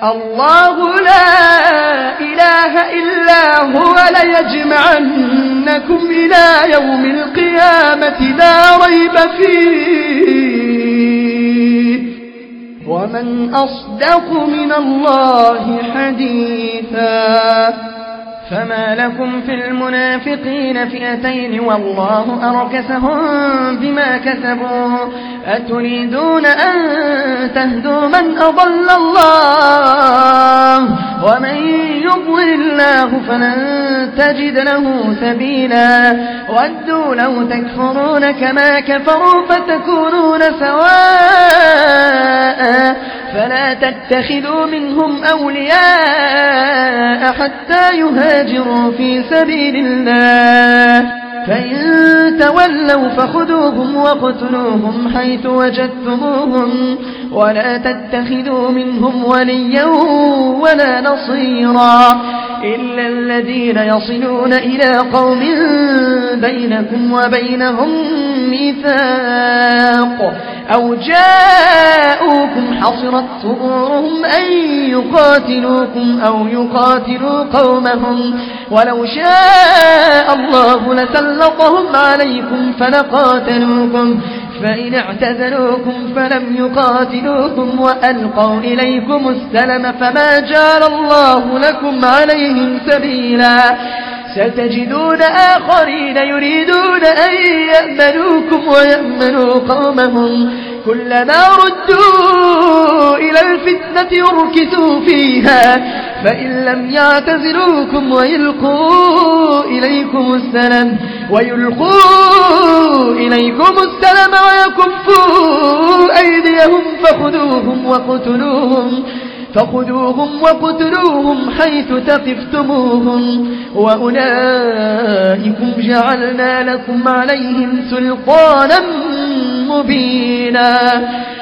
الله لا إله إلا هو ليجمعنكم إلى يوم القيامة لا ريب فيه ومن أصدق من الله حديثا. فما لكم في المنافقين فئتين والله أركسهم بما كسبوا أتريدون أن تهدوا من أضل الله ومن يضلل الله فلن تجد له سبيلا ودوا لو تكفرون كما كفروا فتكونون سواء فلا تتخذوا منهم أولياء حتى يهاجروا في سبيل الله فإن تولوا فخذوهم وقتلوهم حيث وجدتموهم ولا تتخذوا منهم وليا ولا نصيرا إلا الذين يصلون إلى قوم بينكم وبينهم ميثاق أو جاءوكم حصرت صدورهم أن يقاتلوكم أو يقاتلوا قومهم ولو شاء الله لسلطهم عليكم فلقاتلوكم فإن اعتزلوكم فلم يقاتلوكم وألقوا إليكم السلم فما جعل الله لكم عليهم سبيلا ستجدون آخرين يريدون أن يأمنوكم ويأمنوا قومهم كلما ردوا إلى الفتنة يركسوا فيها فإن لم يعتزلوكم ويلقوا إليكم السلم ويكفوا أيديهم فخذوهم وقتلوهم حيث ثقفتموهم وأولئكم جعلنا لكم عليهم سلطانا مبينا.